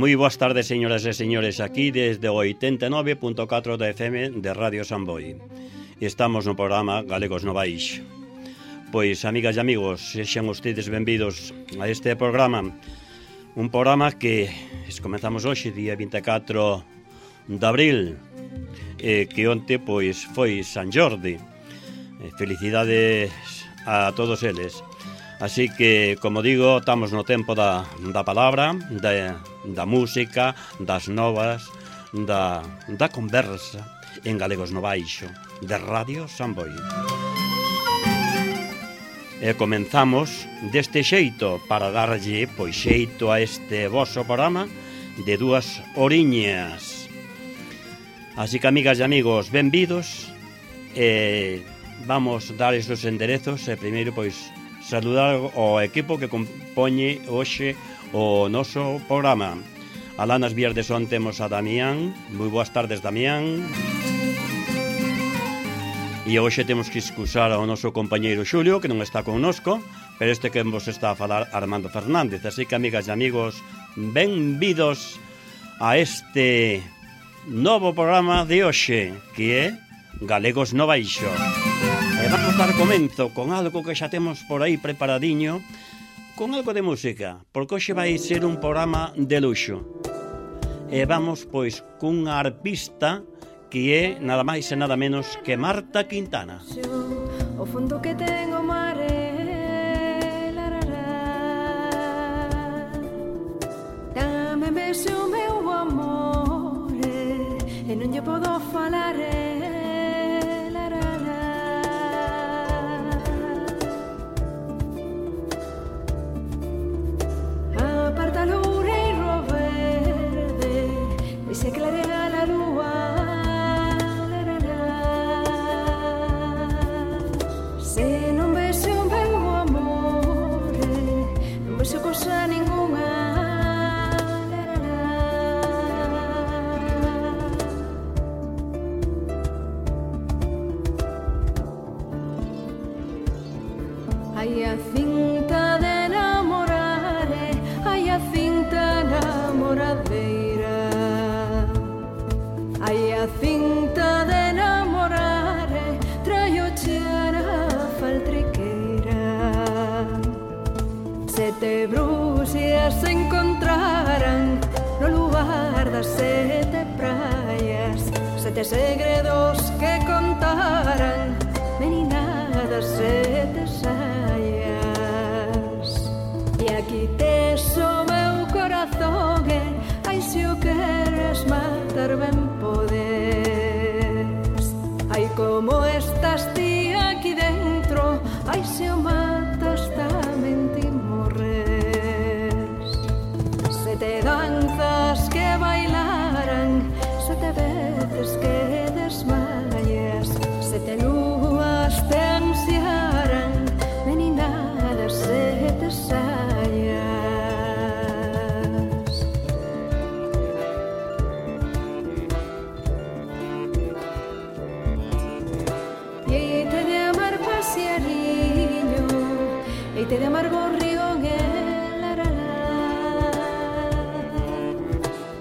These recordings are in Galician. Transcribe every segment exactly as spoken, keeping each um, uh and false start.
Moi boas tardes, señoras e señores, aquí desde o oitenta e nove punto catro da F M de Radio Samboy. Estamos no programa Galegos no Baixo. Pois, amigas e amigos, sexan ustedes benvidos a este programa. Un programa que comenzamos hoxe, día vinte e catro de abril, eh, que onte pois foi San Jordi. Eh, felicidades a todos eles. Así que, como digo, estamos no tempo da, da palabra, da, da música, das novas, da, da conversa en Galegos no Baixo, de Radio Samboy. E comenzamos deste xeito para darlle pois xeito a este voso programa de dúas oriñas. Así que, amigas e amigos, benvidos. E vamos dar estes enderezos e primeiro pois saludar ao equipo que compoñe hoxe o noso programa. Alá nas vías de son temos a Damián. Moi boas tardes, Damián. E hoxe temos que excusar ao noso compañeiro Xulio, que non está connosco, pero este que vos está a falar, Armando Fernández. Así que, amigas e amigos, benvidos a este novo programa de hoxe, que é Galegos no Baixo. E vamos dar comenzo con algo que xa temos por aí preparadiño, con algo de música, porque hoxe vai ser un programa de luxo. E vamos, pois, cunha arpista que é nada máis e nada menos que Marta Quintana. O fondo que tengo mare, la, la, la. Dame beso meu amore, e non lle podo falare. Se clarea la lua, la, la, la. Se non vese o meu amore, non vese cosa ninguna, la, la, la. Hai a cinta de enamorare, hai a cinta enamoradeira. Hai a cinta de enamorare, traio a faltriqueira. Sete bruxas se encontraran no lugar das sete praias, sete segredos que contaran, menina das sete saias. E aquí tes o meu corazón, e ai se o queres matar ben podes. Ai como estás ti aquí dentro, ai se o matas tamén ti morres. Sete danzas que bailaran, sete veces que desmayas, sete lúas te ansiaran, meninadas sete saias. Eite de amargo río, la, la, la.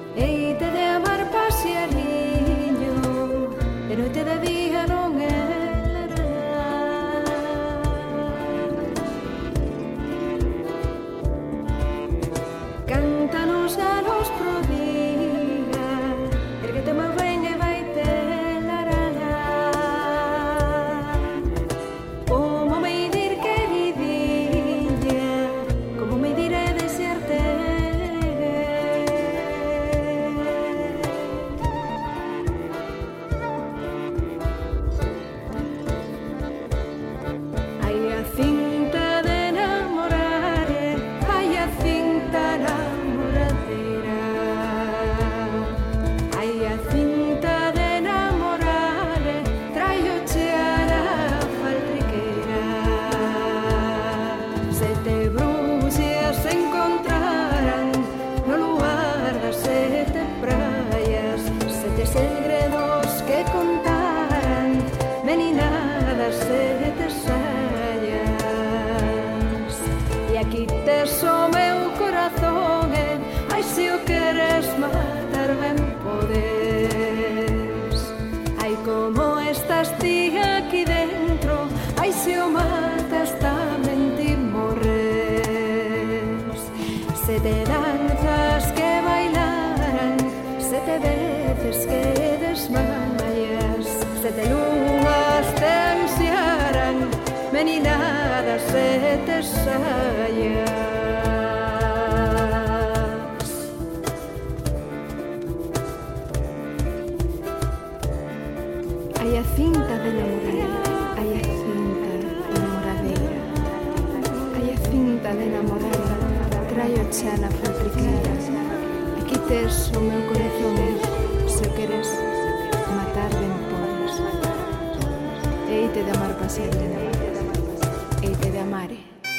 xa na faltriqueira. Aquí tes o meu corazón, se queres matar ben podes. Eite de amar pa sempre, eite de amare.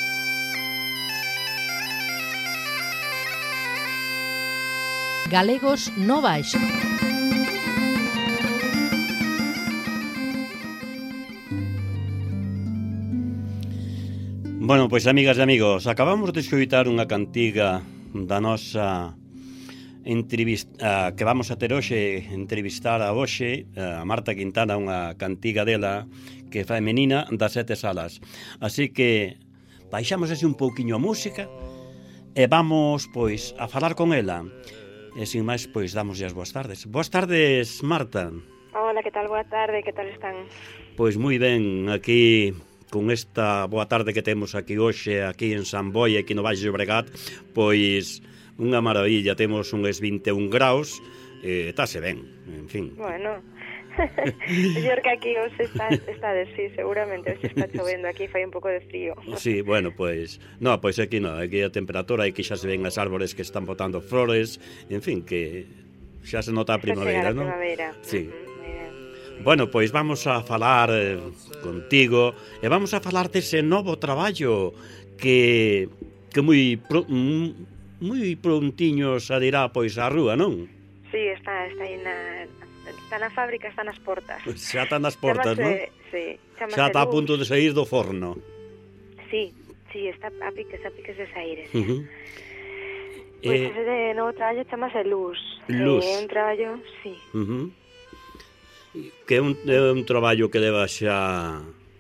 Galegos no Baixo. Bueno, pois amigas e amigos, acabamos de escoitar unha cantiga da nosa entrevista que vamos a ter hoxe, entrevistar a hoxe a Marta Quintana, unha cantiga dela que é femenina das Sete Salas. Así que baixamos así un pouquiño a música e vamos pois a falar con ela. E sin máis, pois damoslle as boas tardes. Boas tardes, Marta. Hola, que tal? Boa tarde, que tal están? Pois moi ben, aquí con esta boa tarde que temos aquí hoxe, aquí en San Boi, aquí no Baixo Llobregat, pois unha maravilla, temos uns vinte e un graus, e estáse ben, en fin. Bueno, mellor que aquí hoxe está, está de sí, seguramente, hoxe está chovendo, aquí fai un pouco de frío. Sí, bueno, pois, no, pois aquí non, aquí a temperatura, aquí xa se ven as árbores que están botando flores, en fin, que xa se nota a primavera, non? A primavera, sí. Uh-huh. Bueno, pois vamos a falar eh, contigo e vamos a falar dese novo traballo que que moi pro, moi prontiño sairá pois á rúa, non? Sí, está está aí na está na fábrica, está nas portas. Xa está nas portas, non? Sí, xa está a punto de sair do forno. Sí, sí, está a piques, a piques de sair. Uh -huh. Pois eh, ese de novo traballo chamase Luz. Luz. É un traballo, sí. Uh -huh. Que é un, é un traballo que leva xa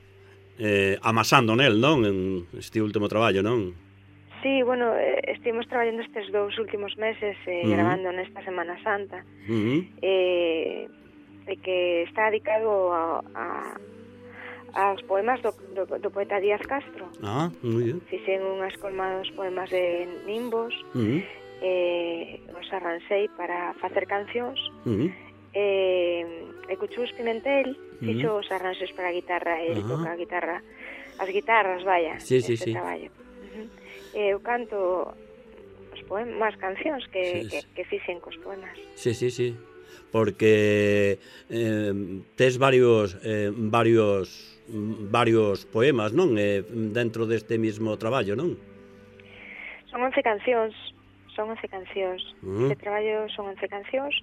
eh, amasando nel, non? En este último traballo, non? Sí, bueno, eh, estivemos traballando estes dous últimos meses eh, uh -huh. grabando nesta Semana Santa uh -huh. eh, e que está dedicado a, a, aos poemas do, do, do poeta Díaz Castro. Ah, moi ben. Fixen unhas colmados poemas de Nimbos uh -huh. eh, os arranxei para facer cancións uh -huh. eh, e Cuchús Pimentel fixo uh -huh. os arranxos para a guitarra, e uh -huh. toca a guitarra, as guitarras, vaya, sí, sí, este sí. traballo. Eu canto os poemas, cancións que, sí, que, que fixen cos poemas. Sí, sí, sí. Porque eh, tes varios eh, varios varios poemas, non? Eh, dentro deste mismo traballo, non? Son once cancións, son once cancións. Uh -huh. Este traballo son once cancións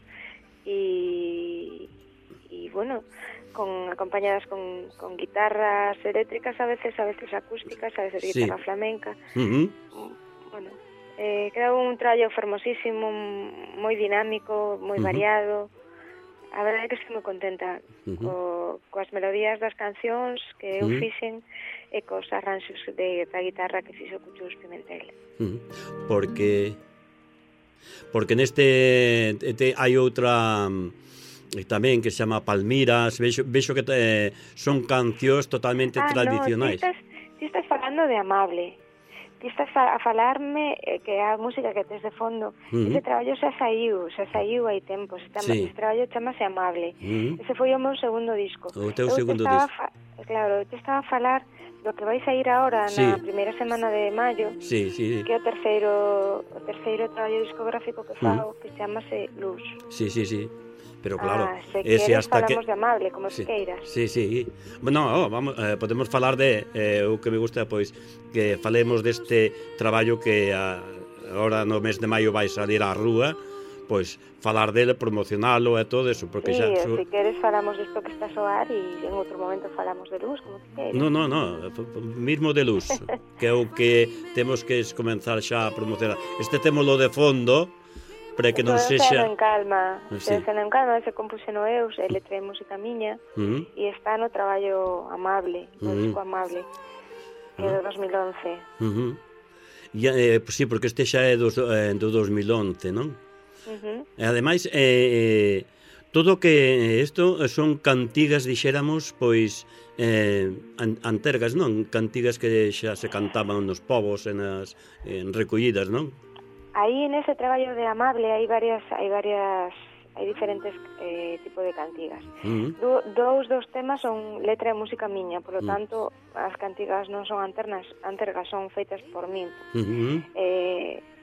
e e bueno, con acompañadas con, con guitarras eléctricas a veces, a veces acústicas, a veces guitarra sí. flamenca. Uh -huh. Bueno, eh, queda un traballo fermosísimo, moi dinámico, moi uh -huh. variado. A verdade é que estou moi contenta uh -huh. co, coas melodías das cancións que eu uh -huh. fixen e cos arranxos de, da guitarra que fixo Cuchús Pimentel. Uh -huh. Porque porque neste te, hai outra e tamén que se chama Palmiras, vexo, vexo que te, son cancións totalmente ah, tradicionais. Ah, no, ti estás, ti estás falando de Amable. Ti estás a falarme eh, que a música que tes de fondo, uh -huh. ese traballo xa saiu, xa saiu hai tempos, sí. Ese traballo chamase Amable. Uh -huh. Ese foi o meu segundo disco. O teu eu segundo disco. Fa... Claro, eu te estaba a falar do que vais a ir agora sí. na primeira semana de maio, sí, sí. que é o terceiro, o terceiro traballo discográfico que fago, uh -huh. que chamase Luz. Sí, sí, sí. Pero claro, ah, se ese queres hasta falamos que... de Amable, como sí, se queiras. Sí, sí. Bueno, oh, vamos, eh, podemos falar de eh, o que me gusta, pois, que falemos deste traballo que a, agora no mes de maio vai salir á rúa, pois falar dele, promocionalo e todo eso, porque sí, xa su... se queres falamos disto que está a soar e en outro momento falamos de Luz, como te queiras. No, no, no, mismo de Luz, que é o que temos que comenzar xa a promocionar. Este témolo de fondo, para que non sexa... en calma, sí. en calma, se compuse no Eus, e letra e música miña, uh -huh. e está no traballo Amable, no uh -huh. disco Amable, que é do dos mil once. Uh -huh. E, eh, pues sí, porque este xa é do, eh, do dos mil once, non? Uh -huh. E ademais, eh, todo que isto son cantigas, dixéramos, pois, eh, antergas, non? Cantigas que xa se cantaban nos povos, en as en recollidas, non? Aí nese traballo de Amable hai varias hai varias hai diferentes eh, tipos de cantigas. Uh -huh. Do, dous dos temas son letra e música miña, por lo uh -huh. tanto as cantigas non son anternas, antergas, son feitas por min. Uh -huh. Eh,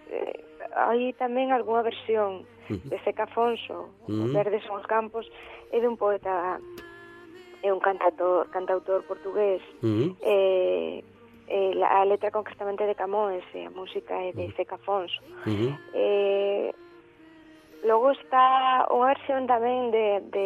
eh, hai tamén algunha versión Uh-huh. de Zeca Afonso, Uh-huh. Verdes son os campos, e dun poeta, é un cantautor, cantautor portugués, Uh-huh. eh, eh, la, a letra concretamente de Camões, e a música é de Zeca Afonso. Uh-huh. Eh, logo está unha versión tamén de, de,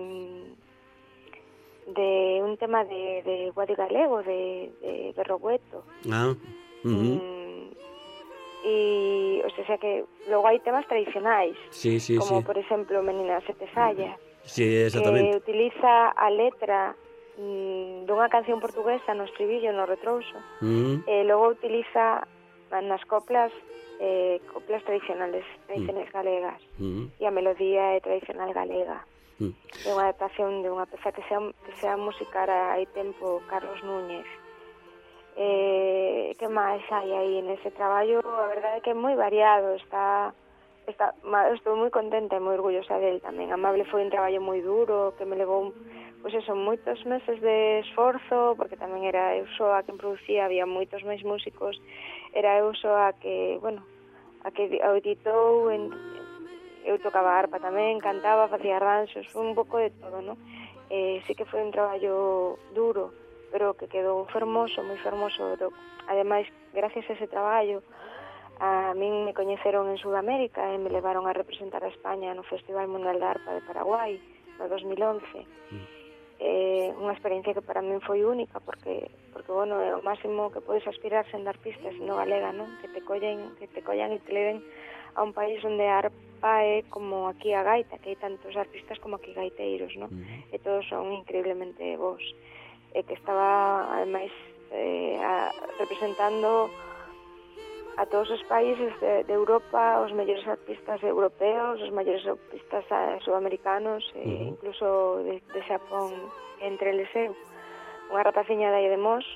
de un tema de, de Guadi Galego, de, de Berrogueto. Ah, uh-huh. Mm, e, o sea, que logo hai temas tradicionais, Sí, sí, como, sí. por exemplo, Menina Sete Sallas, Sí, que exactamente. utiliza a letra mm, dunha canción portuguesa no estribillo, no retrouso, Uh-huh. e logo utiliza nas coplas eh, coplas tradicionales, tradiciones galegas, Uh-huh. e a melodía é tradicional galega. Uh-huh. É unha adaptación de unha peza que xa, que xa musicara hai tempo Carlos Núñez. Eh, que máis hai aí nese traballo? A verdade é que é moi variado, está, está estou moi contenta e moi orgullosa del tamén. Amable foi un traballo moi duro, que me levou, pois eso, moitos meses de esforzo, porque tamén era eu só a quen producía, había moitos máis músicos, era eu só a que, bueno, a que o editou, en, eu tocaba arpa tamén, cantaba, facía arranxos, foi un pouco de todo, non? Eh, sí que foi un traballo duro, pero que quedou fermoso, moi fermoso. Ademais, gracias a ese traballo, a min me coñeceron en Sudamérica e me levaron a representar a España no Festival Mundial de Arpa de Paraguai no dos mil once. Mm. Eh, unha experiencia que para min foi única, porque, porque bueno, é o máximo que podes aspirar sendo artista, sendo galega, non? Que te collen, que te collan e te leven a un país onde a arpa é como aquí a gaita, que hai tantos artistas como aquí gaiteiros, non? Mm. E todos son increíblemente bons. E que estaba, ademais, eh, a, representando a todos os países de, de Europa, os mellores artistas europeos, os mellores artistas sudamericanos, e uh-huh. incluso de, de Xapón, entre eles eu, unha rapaciña de aí de Mos,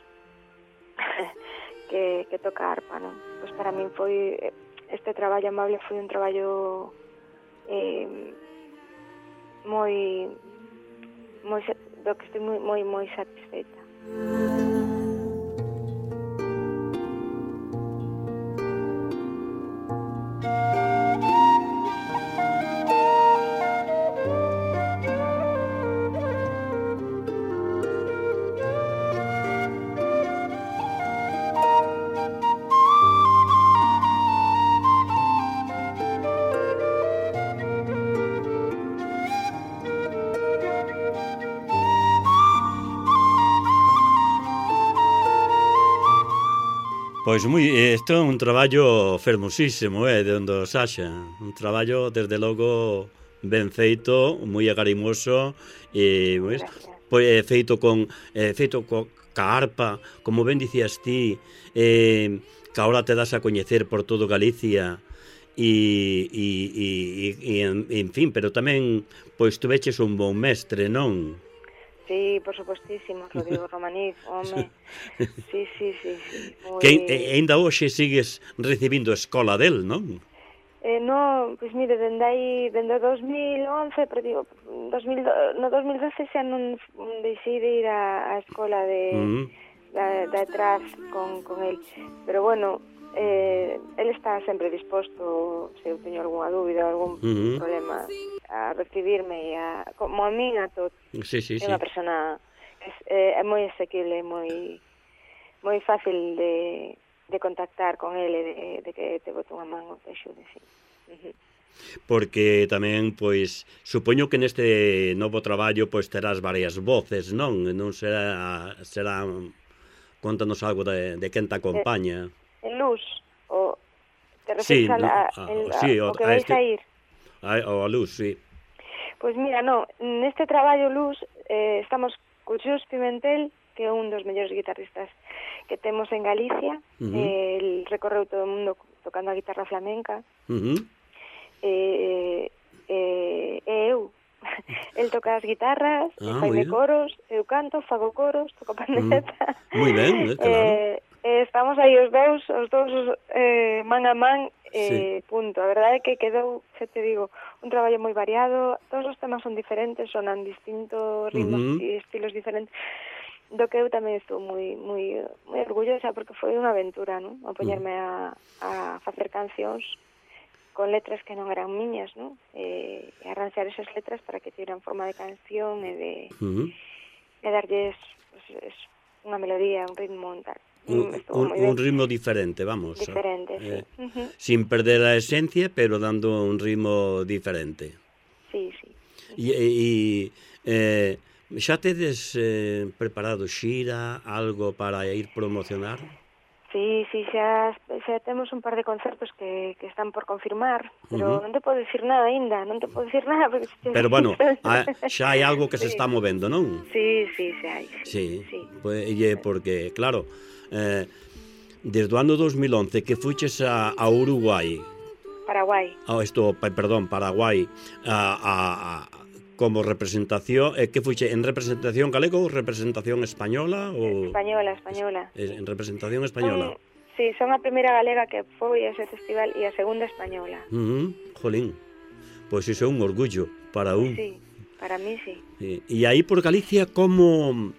que, que toca arpa, non? Pois para min foi, este traballo amable foi un traballo eh, moi, moi, do que estou moi, moi, moi satisfeita. Pois moi, isto é un traballo fermosísimo, eh, de onde os haxa. Un traballo, desde logo, ben feito, moi agarimoso, e pois, pois é feito con é feito co ca arpa, como ben dicías ti, eh, que agora te das a coñecer por todo Galicia, e, e, e, e en, en fin, pero tamén pois tu veches un bon mestre, non? Sí, por supostísimo, Rodrigo Romanif, home. Sí, sí, sí, sí. Muy... Que ainda hoxe sigues recibindo a escola del, non? Eh, no, pois mire, dende aí, dende o dos mil once, pero digo, dos mil, no dos mil doce xa non deixei de ir á, á escola de, uh-huh. da, da atrás con, con el. Pero bueno, eh, el está sempre disposto, se eu teño algunha dúbida, algún uh-huh. problema, a recibirme e a, como a min a todo. Sí, sí, é unha sí. persona que é, é moi asequible, moi moi fácil de, de contactar con ele, de, de que te bote unha man ou te axude, sí. Uh-huh. Porque tamén, pois, supoño que neste novo traballo pois terás varias voces, non? Non será, será contanos algo de, de quen te acompaña. En Luz, o te refieres sí, a, no, a, a, el, sí, a, o, o que a vais este, a ir? A, o a Luz, sí. Pois mira, no, neste traballo Luz eh, estamos con Xus Pimentel, que é un dos mellores guitarristas que temos en Galicia. Uh-huh. eh, el recorreu todo o mundo tocando a guitarra flamenca. Uh-huh. eh, eh, e eu el toca as guitarras, ah, faime coros, eu canto, fago coros, toco pandereta. Mm. Moi ben, eh, claro. Eh, eh, estamos aí os dous, os dous eh, man a man, eh, sí. Punto. A verdade é que quedou, xa te digo, un traballo moi variado, todos os temas son diferentes, sonan distintos ritmos uh-huh. e estilos diferentes, do que eu tamén estou moi moi moi orgullosa porque foi unha aventura, non? A poñerme a, a facer cancións con letras que non eran miñas, non? E, e arranxar esas letras para que tiran forma de canción e de Uh-huh. e darlles pues, es, unha melodía, un ritmo, un tal. Un, un, un ritmo diferente, vamos. Diferente, eh, sí. Uh-huh. Sin perder a esencia, pero dando un ritmo diferente. Sí, sí. E, e eh, xa tedes eh, preparado xira, algo para ir promocionar? Sí, sí, xa, xa temos un par de concertos que, que están por confirmar, pero uh-huh. non te podo dicir nada aínda, non te podo dicir nada. Porque se... Pero bueno, a, xa hai algo que sí. se está movendo, non? Sí, sí, xa hai. Sí, sí. Pues, e porque, claro, eh, desde o ano dos mil once que fuches a, a Uruguai, Paraguai. Oh, esto, perdón, Paraguai, a, a, a, como representación, eh, que fuche en representación galego ou representación española? Ou... Española, española. En representación española. Son, sí, son a primeira galega que foi a ese festival e a segunda española. Uh-huh. Jolín, pois pues iso é un orgullo para un. Sí, para mí sí. E, e aí por Galicia, como...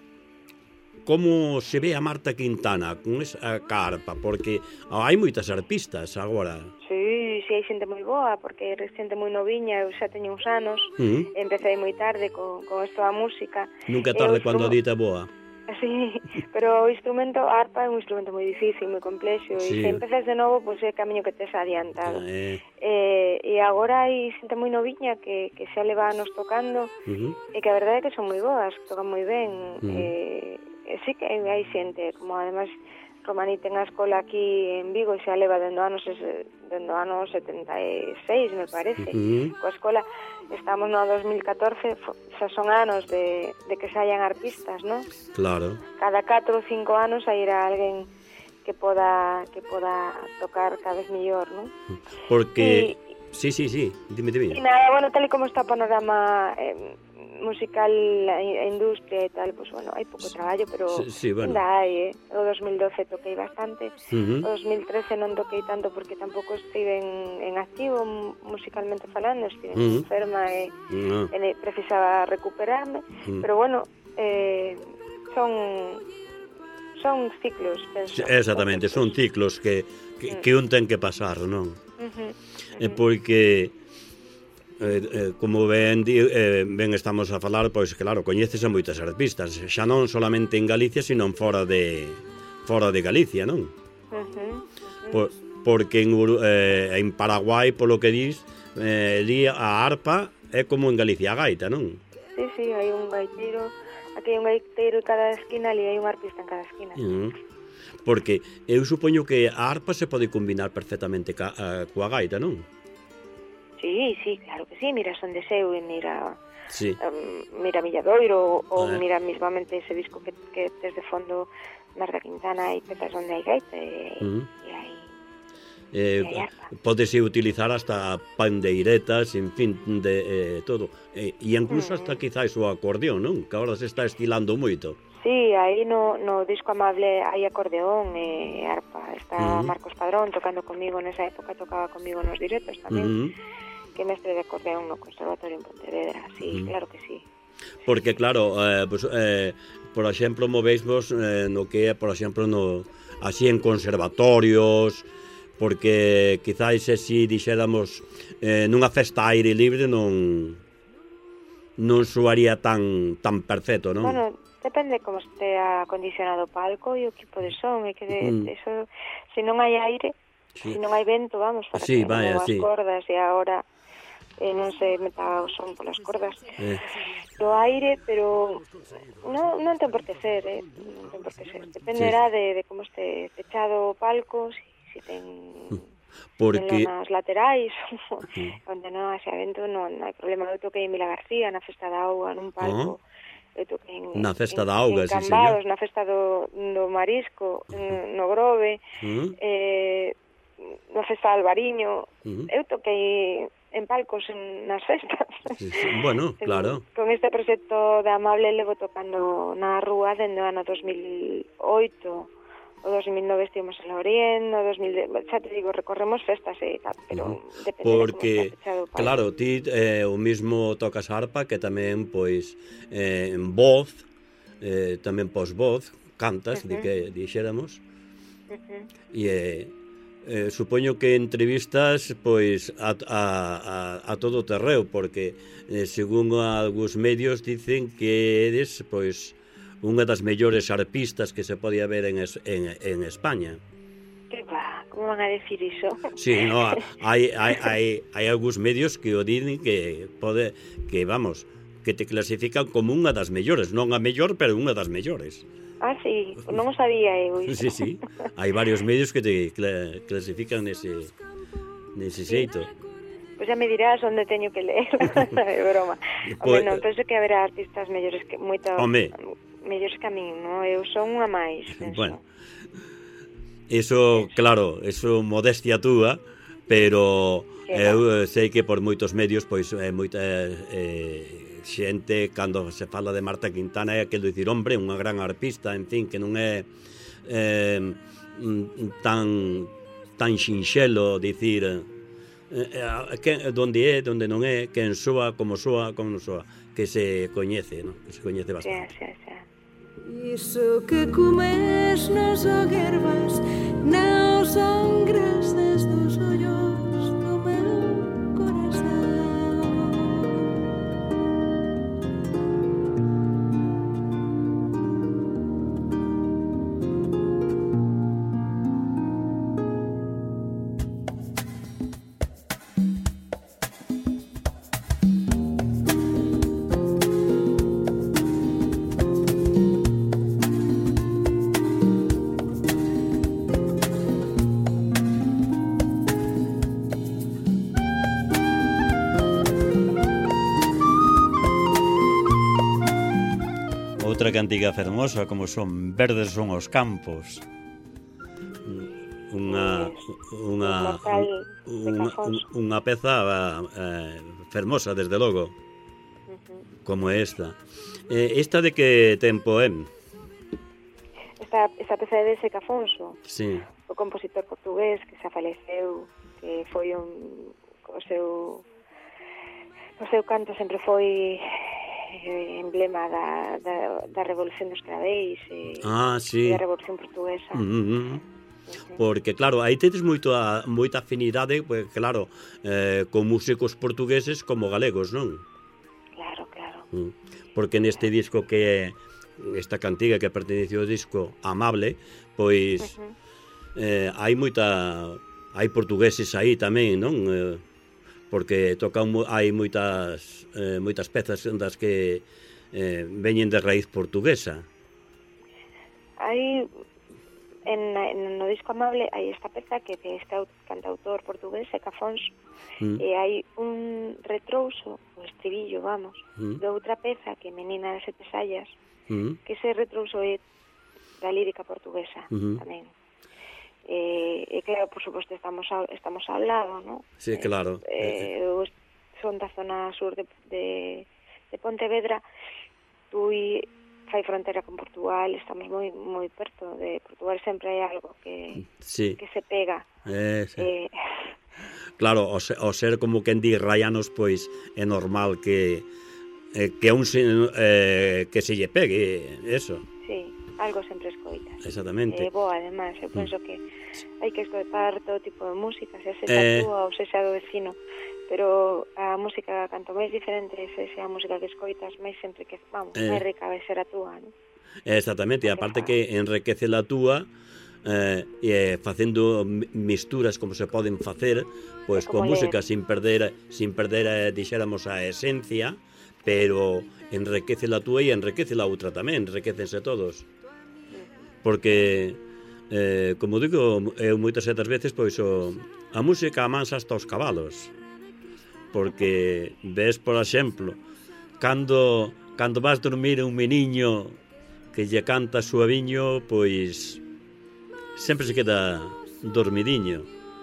como se ve a Marta Quintana con esa carpa? Porque hai moitas arpistas agora. Sí, sí, hai xente moi boa, porque é xente moi noviña, eu xa teño uns anos, uh-huh. empecé moi tarde con, con esto da música. Nunca é tarde cando a dita boa. Sí, pero o instrumento, a arpa é un instrumento moi difícil, moi complexo, sí. e se empezas de novo, pois pues, é camiño que tes adiantado. Eh. Eh, e agora hai xente moi noviña que, que xa leva anos tocando, uh-huh. e que a verdade é que son moi boas, tocan moi ben, uh-huh. eh, e sí que hai xente, como además Romaní ten a escola aquí en Vigo e xa leva dendo anos dendo anos setenta e seis, me parece. Uh-huh. Coa escola estamos no dos mil catorce, xa son anos de, de que saian artistas, non? Claro. Cada catro ou cinco anos sairá alguén que poda que poda tocar cada vez mellor, non? Porque... Y, sí, sí, sí, dime, dime. E nada, bueno, tal e como está o panorama eh, musical, a industria e tal, pues bueno, hai pouco traballo, pero sí, sí, bueno. ainda hai, eh? O dos mil doce toquei bastante, uh-huh. o dos mil trece non toquei tanto porque tampouco estive en, en activo musicalmente falando, estive uh-huh. enferma e, uh-huh. e precisaba recuperarme, uh-huh. pero bueno, eh, son son ciclos, penso. Exactamente, son ciclos que, que, que un ten que pasar, non? Uh-huh. Uh-huh. É porque... Eh, eh, como ben, eh, ben estamos a falar, pois claro, coñeces a moitas artistas, xa non solamente en Galicia, sino fora de fora de Galicia, non? Uh-huh. Por, porque en, eh, en Paraguai, polo que dis, eh, a arpa é como en Galicia a gaita, non? Sí, sí, hai un gaiteiro, aquí hai un gaiteiro en cada esquina, ali hai un artista en cada esquina. Uh-huh. Porque eu supoño que a arpa se pode combinar perfectamente ca, uh, coa gaita, non? Sí, sí, claro que sí, mira Son de Seu e mira sí. um, mira Milladoiro ou eh. mira mismamente ese disco que, que tes de fondo Marta Quintana e pezas onde hai gaita e, uh-huh. e hai eh, podese utilizar hasta pandeiretas, en fin, de eh, todo e, e incluso uh-huh. hasta quizás o acordeón, non? Que agora se está estilando moito. Sí, aí no, no disco Amable hai acordeón e arpa. Está uh-huh. Marcos Padrón tocando comigo nesa época, tocaba comigo nos directos tamén. Uh-huh. Que mestre de acordeón no Conservatorio en Pontevedra, sí, uh-huh. claro que sí. Porque claro, eh, pues, eh, por exemplo, moveisvos eh, no que é, por exemplo, no, así en conservatorios, porque quizáis se si dixéramos eh, nunha festa aire libre non non soaría tan tan perfecto, non? Bueno, depende como este acondicionado o palco e o equipo de son, e que de, mm. de eso, se non hai aire, sí. se non hai vento, vamos, para sí, que vaya, as sí. cordas e agora eh, non se meta o son polas cordas eh. do aire, pero non, non ten por que ser, eh? non ten por que ser. Dependerá sí. de, de como este pechado o palco, si, si ten... Porque... nas laterais, uh-huh. onde non haxe vento, non hai problema. Eu toquei en Vila García, na Festa da Auga, nun palco, uh-huh. eu toquei en, na Festa en, da Auga, en sí, Cambados, na Festa do, do Marisco, uh-huh. no Grove, uh-huh. eh, na Festa de Albariño, uh-huh. eu toquei en palcos en, nas festas. Sí, sí. Bueno, claro. Con este proxecto de Amable levo tocando na rúa dende o ano dos mil oito, o dos mil nove estivemos en Lorien, o dos mil dez, xa te digo, recorremos festas e tal, pero uh-huh. depende porque, de como está pechado o palco. Claro, ti eh, o mismo tocas arpa, que tamén, pois, eh, en voz, eh, tamén posvoz, cantas, Uh-huh. de que dixéramos, Uh-huh. e eh, eh, supoño que entrevistas pois a, a, a, a todo terreo, porque eh, según algúns medios dicen que eres pois unha das mellores arpistas que se pode haber en, es, en, en España. Que va, como van a decir iso? Sí, no, hai, hai, hai, hai algúns medios que o dicen que pode, que vamos, que te clasifican como unha das mellores, non a mellor, pero unha das mellores. Ah, sí, non o sabía eu iso. Sí, sí, hai varios medios que te cla clasifican nese, nese xeito. Pois xa me dirás onde teño que ler. É broma. Pois- Home, non, penso que haberá artistas mellores que moito Home. mellores que a min, non? Eu son unha máis, penso. Bueno, eso, claro, eso modestia túa, pero eu sei que por moitos medios pois é moita eh, xente cando se fala de Marta Quintana é aquilo de dicir, hombre, unha gran arpista, en fin, que non é eh, tan tan sinxelo dicir eh, eh, que, donde é, donde non é, quen soa, como soa, como non soa, que se coñece, ¿no? Que se coñece Xa, bastante. xa, xa. Iso que comes non son ervas, non son grasas dos ollos do meu corazón. Outra cantiga fermosa como son Verdes son os campos. Unha unha Inmortal de unha, Cafós. unha peza eh, fermosa desde logo, Uh-huh. como esta. Eh, esta de que tempo é? Esta, esta peza é de Seca Afonso, Sí. o compositor portugués que xa faleceu, que foi un o seu o seu canto sempre foi eh, emblema da, da, da Revolución dos Craveis e, Ah, e sí. da Revolución Portuguesa. Mm, mm, mm. Porque claro, aí tedes moito a, moita afinidade, pues, claro, eh, con músicos portugueses como galegos, non? Claro, claro. Mm. Porque neste disco que é esta cantiga que pertenece ao disco Amable, pois Uh-huh. eh, hai moita hai portugueses aí tamén, non? Eh, porque tocan mo- hai moitas eh, moitas pezas das que eh, veñen de raíz portuguesa. Hai en, en no disco Amable hai esta peza que de este au- cantautor portugués, Seca Afonso, Mm. e hai un retrouso, o estribillo, vamos, Mm. de outra peza que é Menina das Sete Sallas, Mm. que ese retrouso é da lírica portuguesa Ujú. tamén. E, e claro, por suposto, estamos ao, estamos ao lado, ¿no? Sí, claro. Eh, eu son da zona sur de, de, de Pontevedra, tú e fai frontera con Portugal, estamos moi moi perto de Portugal, sempre hai algo que, Sí. que se pega. Eh, sí. Eh, Claro, o ser, o ser como quen di raianos, pois é normal que eh, que a un se, eh, que se lle pegue eso. sí, algo sempre escoitas. Exactamente. Eh, boa, además, eu penso que hai que escoitar todo tipo de música, xa sexa Eh. eh... túa ou sexa do vecino, pero a música, canto máis diferente sexa a música que escoitas, máis sempre que, vamos, Eh. máis rica vai ser a túa, non? Exactamente, e aparte que enriquece la túa eh, e facendo mi- misturas como se poden facer, pois Como con ler. música sin perder sin perder eh, dixéramos a esencia, pero enriquece la túa e enriquece la outra tamén, enriquecense todos. Porque eh, como digo eu moitas outras veces, pois o, a música amansa hasta os cabalos. Porque ves, por exemplo, cando cando vas dormir un meniño que lle canta suaviño, pois sempre se queda dormidiño.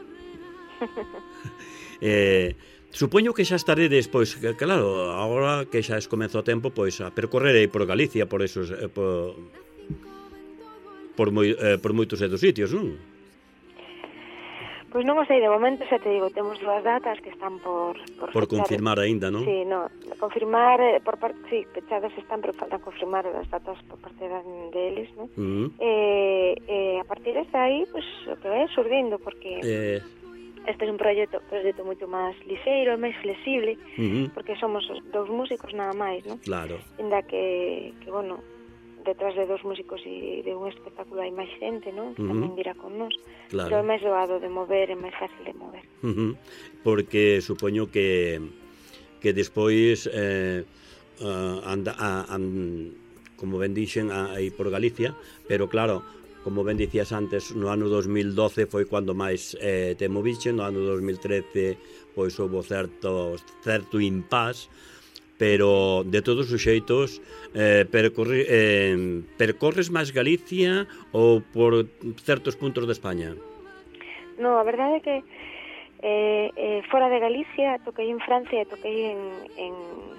eh, supoño que xa estaredes, pois, que, claro, agora que xa es comezo o tempo, pois a percorrerei por Galicia, por esos eh, por por moi, eh, por moitos esos sitios, non? Pois non o sei, de momento xa te digo, temos dúas datas que están por... Por, por confirmar aínda, non? Sí, no, confirmar, eh, por parte, sí, pechadas están, pero falta confirmar as datas por parte deles, non? Uh -huh. eh, eh, a partir de aí, pois, pues, o que vai surdindo, porque... Eh... Este é un proxecto, proxecto moito máis lixeiro, máis flexible, uh -huh. porque somos dous músicos nada máis, non? Claro. Ainda que, que, bueno, detrás de dos músicos e de un espectáculo hai máis xente, non? Que uh -huh. tamén dirá con nós. Claro. Pero é máis doado de mover, é máis fácil de mover. Uh -huh. Porque supoño que que despois eh, uh, anda, a, a, como ben dixen, aí por Galicia, pero claro, como ben dicías antes, no ano dos mil doce foi cando máis eh, te moviche, no ano dos mil trece pois houve certo, certo impás, pero de todos os xeitos eh, percorre, eh, percorres máis Galicia ou por certos puntos de España? No, a verdade é que eh, eh, fora de Galicia toquei en Francia e toquei en, en,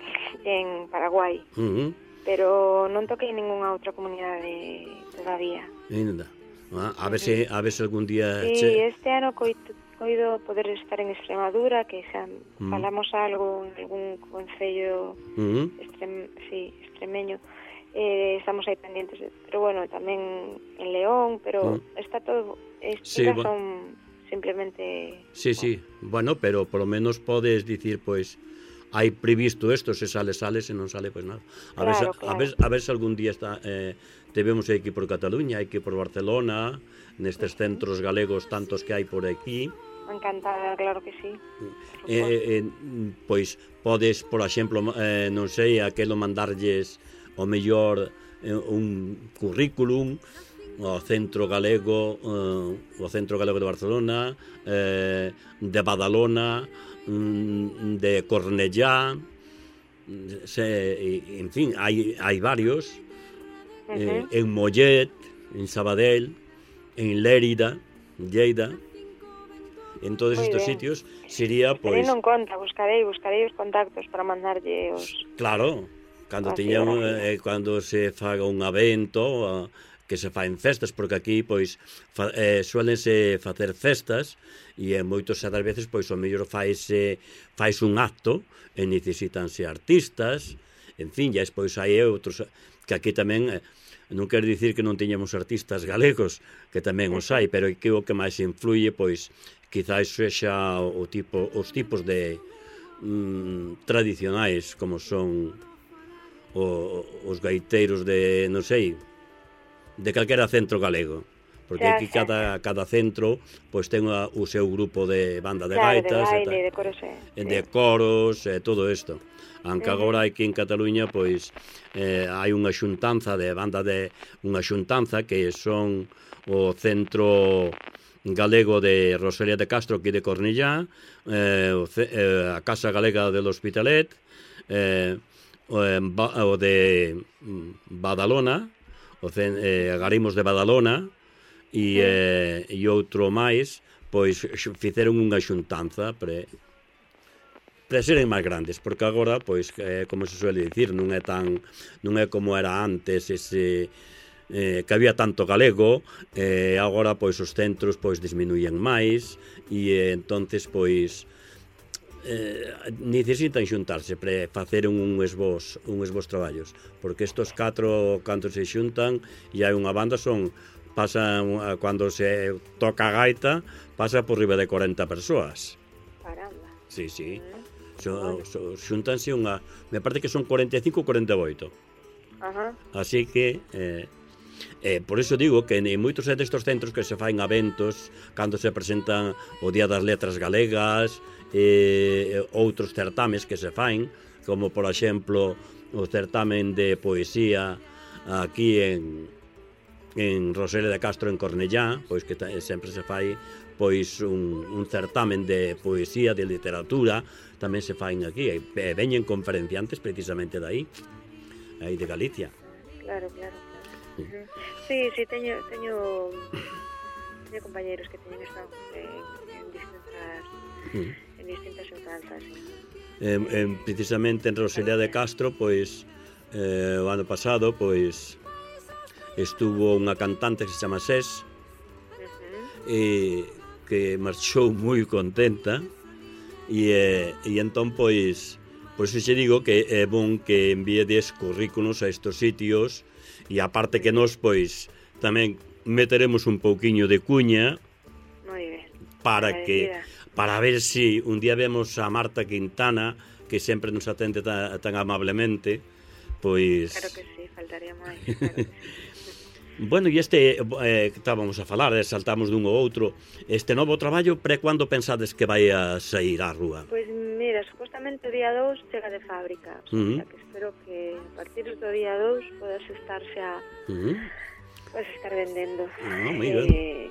en Paraguai. Uh -huh. Pero non toquei en ninguna outra comunidade todavía. Ainda. Ah, a ver se a ver se algún día sí, che... este ano coito, coido poder estar en Extremadura, que xa mm. falamos algo en algún concello mm -hmm. extrem, sí, extremeño. Eh, estamos aí pendientes, de, pero bueno, tamén en León, pero mm. está todo, estas sí, son simplemente... Sí, bueno. sí, bueno, pero por lo menos podes dicir, pois, hai previsto isto, se sale, sale, se non sale, pois nada. A, claro, ver, se, claro. a, ver, a ver se algún día está, eh, te vemos aquí por Cataluña, aquí por Barcelona, nestes centros galegos tantos que hai por aquí. Encantada, claro que sí. Eh, eh, pois podes, por exemplo, eh, non sei, aquelo mandarlles o mellor eh, un currículum o Centro Galego, eh, o Centro Galego de Barcelona, eh, de Badalona, de Cornellá, se, en fin, hai, hai varios, uh -huh. eh, en Mollet, en Sabadell, en Lérida, Lleida, en todos estes sitios sería, pois... Teniendo en conta, buscarei, buscarei os contactos para mandarlle os... Claro, cando teñamos, eh, cando se faga un evento... Uh, que se faen festas, porque aquí, pois, fa, eh, suelense facer festas, e en moitos das veces, pois, o mellor faise, fais un acto, e necesitanse artistas, en fin, e despois hai outros, que aquí tamén, eh, non quero dicir que non teñamos artistas galegos, que tamén os hai, pero que o que máis influye, pois, quizás sexa o tipo, os tipos de mm, tradicionais, como son o, os gaiteiros de, non sei, de calquera centro galego, porque aquí cada, cada centro pois ten a, o seu grupo de banda de claro, gaitas, de baile, de coros, e, de coros e todo isto. Aunque uh -huh. agora aquí en Cataluña pois eh, hai unha xuntanza de banda de unha xuntanza que son o Centro Galego de Rosalía de Castro aquí de Cornellá, eh, o, eh, a Casa Galega del Hospitalet, eh, o, o de Badalona, o eh, Agarimos de Badalona e, eh, e outro máis, pois fixeron unha xuntanza pre, pre seren máis grandes, porque agora, pois, eh, como se suele dicir, non é tan non é como era antes ese eh, que había tanto galego, e eh, agora pois os centros pois disminuyen máis e eh, entonces pois Eh, necesitan xuntarse para facer un esbos, un esbos traballos, porque estos catro cantos se xuntan e hai unha banda son pasa cando se toca a gaita pasa por riba de corenta persoas. Caramba. Sí, sí. So, so, xuntanse unha, me parece que son cuarenta e cinco ou cuarenta e oito. Ajá. Así que eh, Eh, por iso digo que en moitos destes centros que se faen eventos cando se presentan o Día das Letras Galegas, eh, outros certames que se faen, como por exemplo o certamen de poesía aquí en en Rosalía de Castro en Cornellá, pois que sempre se fai pois un, un certamen de poesía, de literatura, tamén se faen aquí, e veñen conferenciantes precisamente de aí, aí de Galicia. Claro, claro. Uh-huh. Sí, sí, teño, teño, teño compañeros que teñen estado en, en distintas uh-huh. en distintas xuntanzas. Sí. Eh, eh, precisamente en Rosalía de Castro, pois, eh, o ano pasado, pois, estuvo unha cantante que se chama Sés, uh-huh. e que marchou moi contenta e, eh, e entón, pois, pois xe digo que é bon que envíedes currículos a estos sitios e aparte que nos, pois, tamén meteremos un pouquiño de cuña para que para ver si un día vemos a Marta Quintana, que sempre nos atende tan, tan amablemente, pois... Claro que sí, faltaría máis, claro que sí. Bueno, e este, eh, que estábamos a falar, eh, saltamos dun ou outro, este novo traballo, pre cando pensades que vai a sair á rúa? Pois mira, supostamente o día dous chega de fábrica, o uh -huh. sea que espero que a partir do día dous podas estar xa, uh -huh. podas estar vendendo. Ah, moi ben. Eh...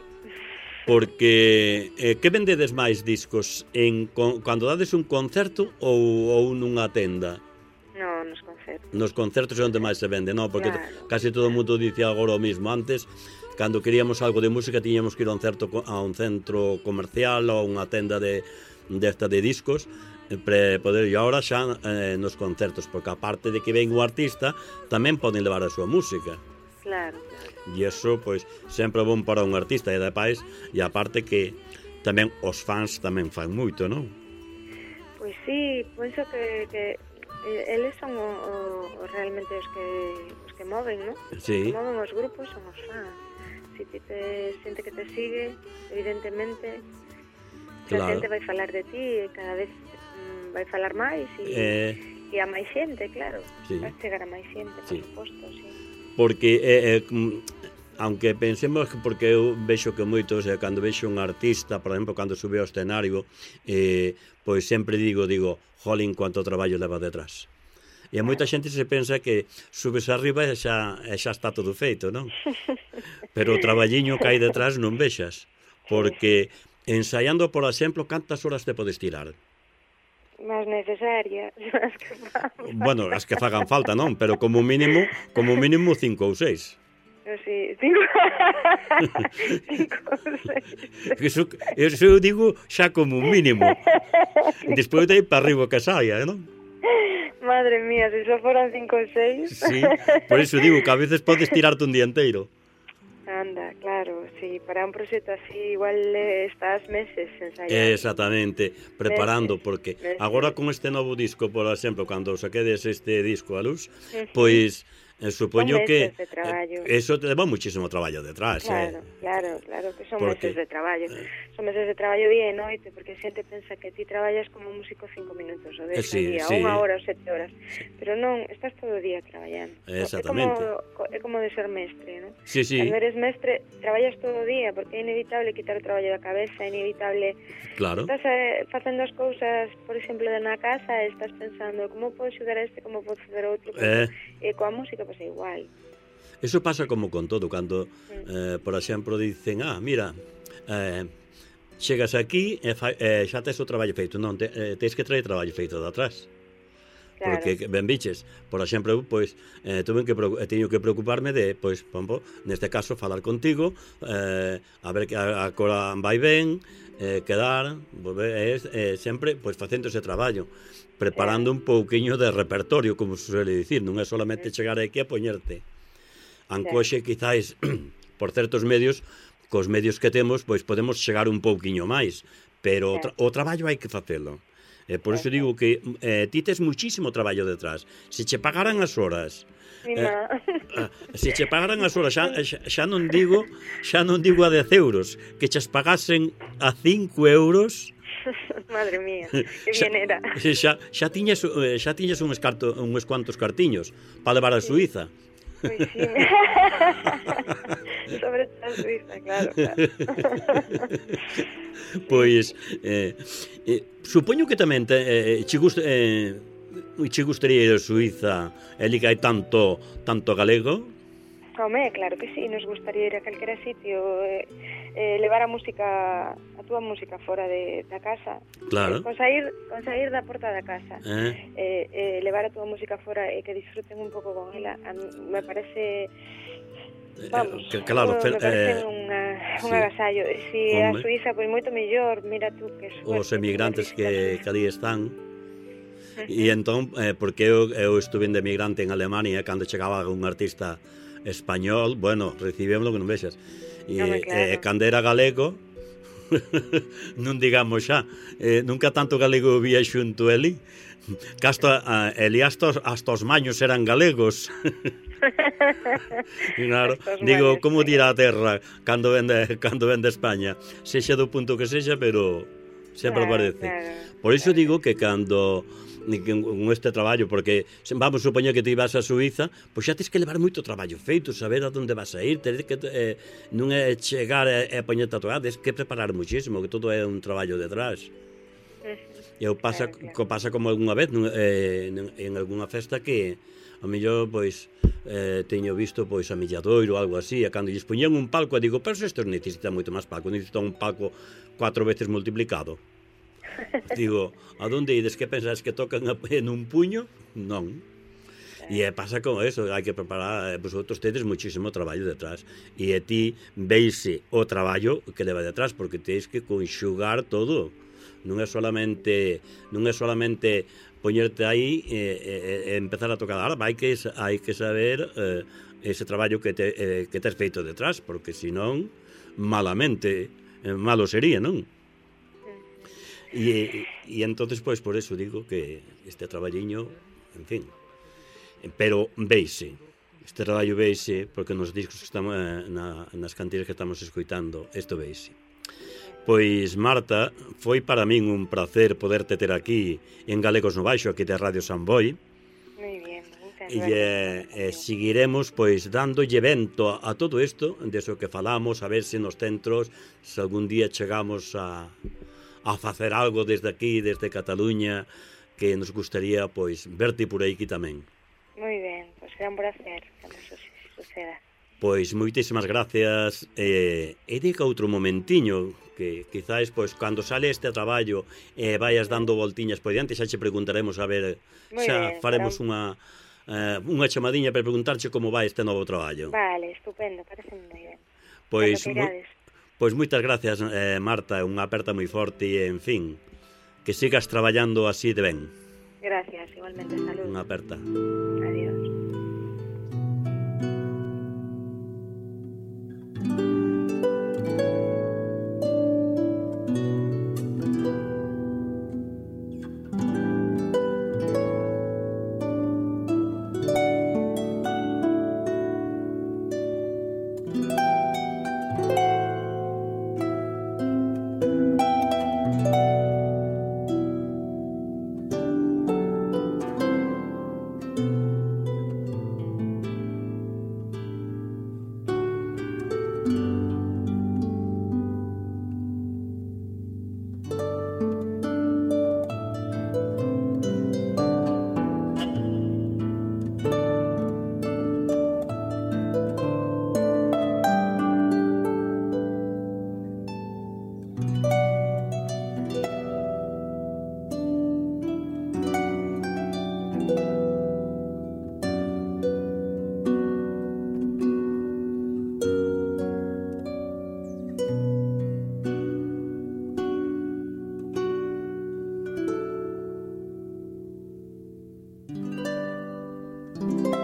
Porque, eh, que vendedes máis discos? En, con, cando dades un concerto ou, ou nunha tenda? No, nos concertos. Nos concertos é onde máis se vende, non? Porque claro. Casi todo o mundo dice agora o mismo. Antes, cando queríamos algo de música, tiñamos que ir a un, certo, a un centro comercial ou a unha tenda de, de esta de discos para poder, e agora xa eh, nos concertos, porque aparte de que ven o artista, tamén poden levar a súa música. Claro, claro. E iso, pois, sempre é bon para un artista e de pais, e aparte que tamén os fans tamén fan moito, non? Pois sí, penso que, que eles son o, o, realmente os que os que moven, non? Sí. Os que moven os grupos son os fans. Si ti te xente que te sigue, evidentemente, claro. A xente vai falar de ti e cada vez mm, vai falar máis e, eh... e a máis xente, claro. Sí. Vai chegar a máis xente, por sí. Suposto, sí. Porque eh, eh, aunque pensemos que, porque eu vexo que moitos, eh, cando vexo un artista, por exemplo, cando sube ao escenario, eh, pois sempre digo, digo, jolín, cuánto traballo leva detrás. E a moita xente se pensa que subes arriba e xa, e xa está todo feito, non? Pero o traballiño que hai detrás non vexas, porque ensaiando, por exemplo, cantas horas te podes tirar? Máis necesarias, as que fagan. Bueno, as que fagan falta, non? Pero como mínimo, como mínimo cinco ou seis. Sí, cinco, cinco ou seis. Eso, eso eu digo xa como mínimo. Despois de ir para arriba que saia, non? Madre mía, se só foran cinco ou seis. Sí, por iso digo que a veces podes tirarte un día inteiro. Anda, claro, sí, para un proxecto así igual eh, estás meses ensaiando. Exactamente, preparando, meses, porque meses. Agora con este novo disco, por exemplo, cando saquedes este disco a luz, uh -huh. pois eh, supoño que eh, eso te leva muchísimo traballo detrás. Claro, eh. claro, claro, que son porque, meses de traballo. Eh, son meses de traballo día e noite, porque a xente pensa que ti traballas como músico cinco minutos o dez eh, sí, día, sí. unha hora ou sete horas, sí. Pero non, estás todo o día traballando. Exactamente. É como, é como de ser mestre, non? Sí, sí. Cando eres mestre, traballas todo o día, porque é inevitable quitar o traballo da cabeza, é inevitable. Claro. Estás eh, facendo as cousas, por exemplo, na casa, e estás pensando como podo xudar a este, como podo fazer outro, eh. e coa música, pois é igual. Eso pasa como con todo, cando, eh, por exemplo, dicen, ah, mira, eh, chegas aquí e fa, eh, xa tes o traballo feito. Non, te, eh, tens que traer traballo feito de atrás. Claro. Porque, ben biches, por exemplo, pois, eh, tuve que, teño que preocuparme de, pois, pompo, neste caso, falar contigo, eh, a ver que a, a cora vai ben, eh, quedar, volver, eh, eh, sempre, pois, facendo ese traballo, preparando un pouquiño de repertorio, como se suele dicir, non é solamente chegar aquí a poñerte. Ancoxe, quizáis, por certos medios, cos medios que temos, pois podemos chegar un pouquiño máis, pero o, tra o traballo hai que facelo. Eh, por iso digo que eh, ti tes muchísimo traballo detrás. Se che pagaran as horas, eh, se che pagaran as horas, xa, xa, xa non digo, xa non digo a dez euros, que chas pagasen a cinco euros. Madre mía, que bien era. Xa, xa tiñes, xa tiñes uns, carto, uns cuantos cartiños para levar a Suiza. Pois sí. Sobre a Suiza, claro, claro. Pois eh, eh, supoño que tamén te, eh, che, gust, eh, che gustaría ir a Suiza e li que hai tanto, tanto galego? Home, claro que sí, nos gustaría ir a calquera sitio, eh, eh, levar a música, a túa música fora de, da casa. Claro. Eh, con sair, con sair da porta da casa. Eh. Eh, eh, levar a túa música fora e que disfruten un pouco con ela. A mí, me parece... Vamos, eh, que, claro, me parece eh, unha, sí. un agasallo. E si a Suiza, pois moito mellor, mira tú que suerte. Os emigrantes que, que ali están. E entón, eh, porque eu, eu estuve de emigrante en Alemania, cando chegaba un artista español, bueno, recibíamoslo que non vexas. E, no, claro. eh, cando era galego, non digamos xa, eh, nunca tanto galego vía xunto ali, que hasta, uh, eli hasta, hasta os maños eran galegos. Claro, digo, como dirá a terra cando vende, cando vende España, sexa do punto que sexa, pero sempre claro, aparece. Claro, Por iso claro. digo que cando con este traballo, porque vamos supoñer que ti vas a Suiza, pois xa tens que levar moito traballo feito, saber a onde vas a ir, ter que eh, non é chegar e, e poñer tatuado, tens que preparar muchísimo, que todo é un traballo detrás. E eu pasa, Claro, claro. co pasa como algunha vez nun, eh, en algunha festa que a mellor pois eh, teño visto pois a Milladoiro ou algo así, e cando lles poñían un palco, e digo, pero se estes necesitan moito máis palco, necesitan un palco cuatro veces multiplicado. Digo, a donde ides? Que pensas que tocan en un puño? Non. E eh, pasa con eso, hai que preparar, eh, vosotros tedes muchísimo traballo detrás, e a ti veise o traballo que leva detrás, porque tedes que conxugar todo. Non é solamente non é solamente poñerte aí e, e, e empezar a tocar. Ahora hai que hai que saber eh, ese traballo que te eh, que tes feito detrás, porque senón malamente eh, malo sería, non? E, e entonces, pois, por eso digo que este traballiño, en fin, pero veise, este traballo veise, porque nos discos que estamos, na, nas cantigas que estamos escoitando, isto veise. Pois, Marta, foi para min un placer poderte ter aquí en Galegos no Baixo, aquí de Radio Samboy. Moi bien, moitas E gracias. eh, seguiremos, pois, dándolle vento a, a todo isto, deso que falamos, a ver se nos centros, se algún día chegamos a... a facer algo desde aquí, desde Cataluña, que nos gustaría, pois, verte por aí aquí tamén. Moi ben, pois será un placer cando eso suceda. Pois moitísimas gracias, eh, e dica outro momentiño, que quizáis, pois, cando sale este traballo e eh, vayas dando voltiñas por diante, xa che preguntaremos a ver, Moi xa ben, faremos para... unha eh, unha chamadiña para preguntarche como vai este novo traballo. Vale, estupendo, parece moi ben. Pois, Cando queirades. Pois moitas gracias, eh, Marta, unha aperta moi forte e, en fin, que sigas traballando así de ben. Gracias, igualmente, salud. Unha aperta. Adiós. Thank you.